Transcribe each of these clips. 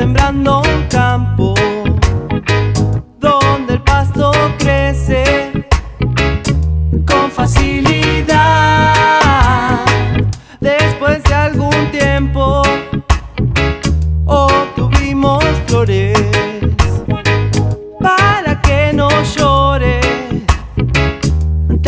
sembrando un campo donde el pasto crece con facilidad. Después de algún tiempo obtuvimos flores. Para que no llores, te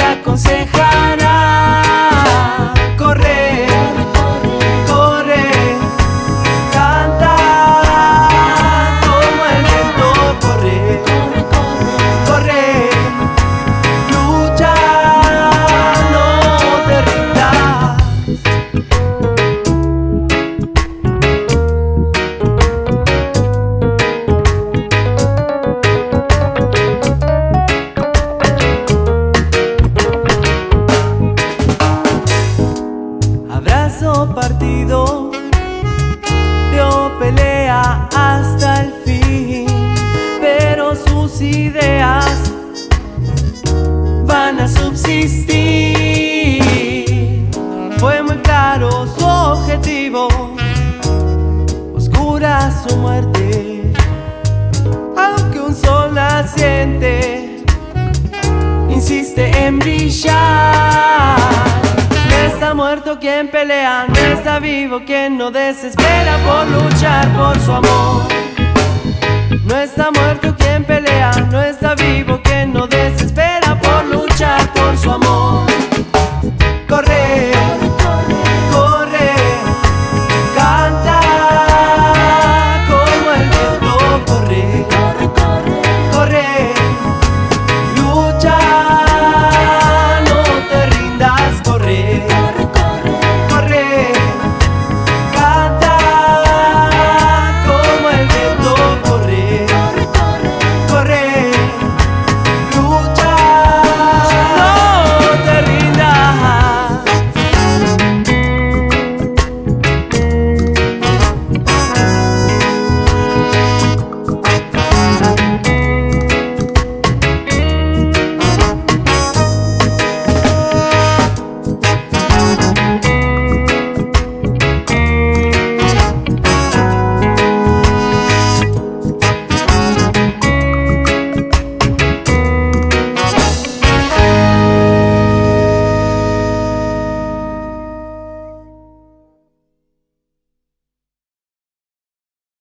aconsejará correr, correr, canta como el viento, correr, correr, lucha, no te rindas. Abrazo partido, dio pelea hasta el fin, pero sus ideas van a subsistir. Fue muy claro su objetivo, oscura su muerte, aunque un sol naciente insiste en brillar. No está muerto quien pelea, no está vivo quien no desespera por luchar por su amor. No está muerto quien pelea, no está vivo quien no desespera por luchar por su amor.